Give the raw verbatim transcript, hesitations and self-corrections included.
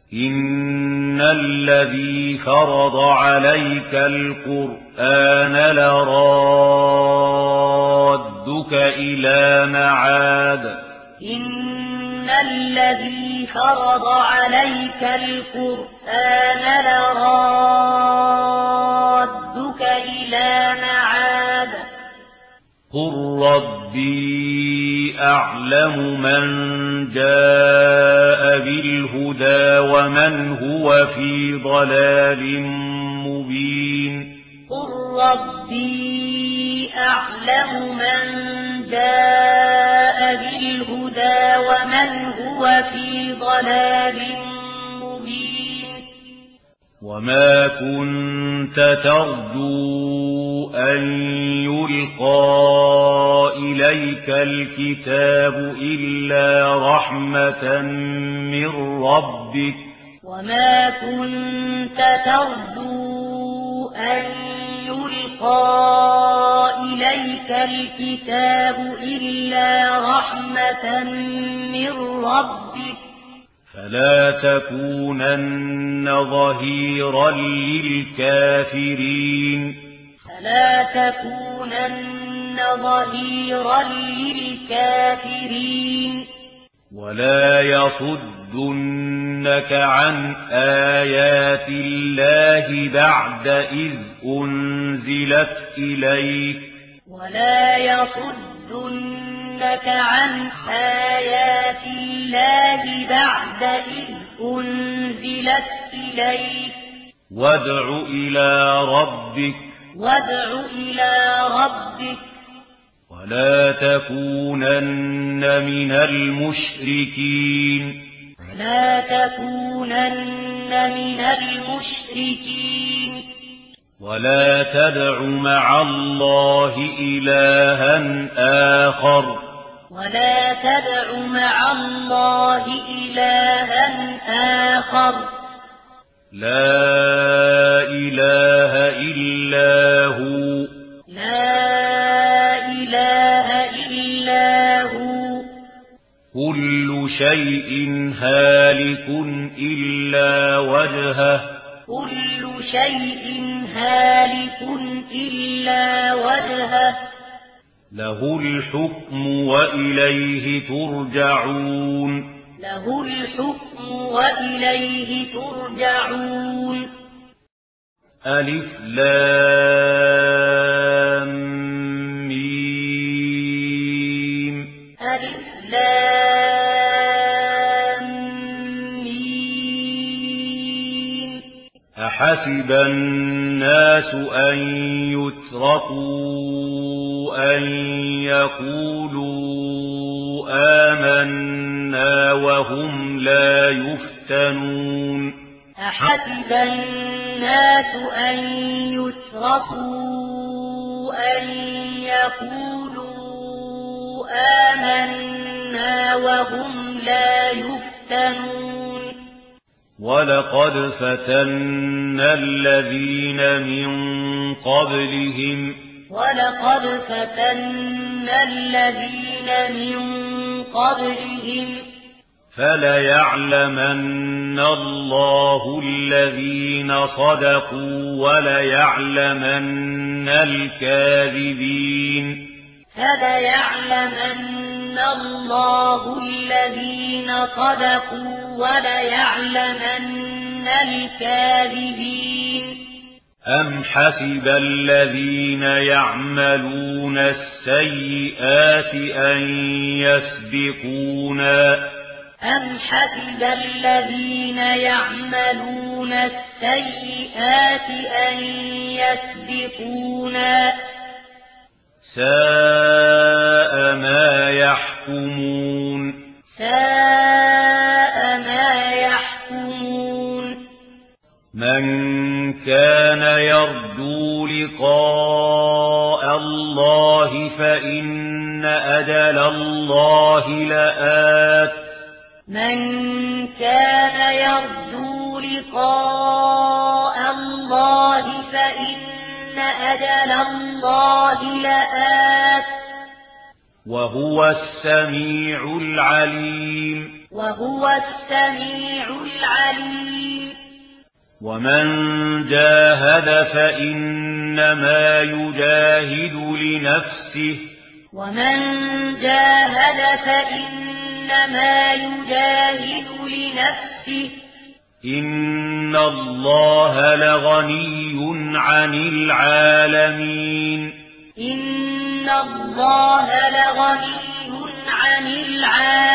إن الذي فرض عليك القرآن لرادك إلى معاد إن الذي فرض عليك القرآن لرادك إلى معاد قل ربي أعلم من جاء بالهدى ومن هو في ضلال مبين قل ربي أعلم من جاء بالهدى ومن هو في ضلال مبين وما كنت ترجو أن يلقى إليك الكتاب إلا رحمة من ربك وما كنت ترجو أن يلقى إليك الكتاب إلا رحمة من ربك فلا تكونن ظهيرا للكافرين فلا تكونن ظهيرا للكافرين ولا يصدنك عن آيات الله بعد إذ أنزلت إليك ولا يصدنك عن آيات الله بعد إذ أنزلت إليك وادع إلى ربك وادع إلى ربك ولا تكونن من المشركين ولا تكونن من المشركين ولا تدع مع الله إلها آخر ولا تدع مع الله إلها آخر لا إله إلا هو لا إله إلا هو كل شيء هالك إلا وجهه كل شيء هالك إلا وجهه له الحكم وإليه ترجعون له الحكم وإليه ترجعون ألف لام ميم ألف لام ميم أحسب الناس أن يتركوا أن يقولوا آمنا وهم لا يفتنون أحسب الناس أن يتركوا أن يقولوا آمنا وهم لا يفتنون ولقد فتنا الذين من قبلهم ولقد فتنا الذين من قبلهم فليعلمن الله الذين صدقوا وليعلمن الكاذبين فليعلمن الله الذين صدقوا وليعلمن الكاذبين أم حسب الذين يعملون السيئات أن يسبقونا أم حسب الذين يعملون السيئات أن يسبقونا ساء ما يحكمون ساء ما يحكمون من كان يرجو لقاء الله فإن أجل الله لآت من كان يرجو لقاء الله فإن أجل الله لآت وهو السميع العليم وهو السميع العليم ومن جاهد فإنما يجاهد لنفسه ومن جاهد فإنما يجاهد لنفسه إن الله لغني عن العالمين إن الله لغني عن العالمين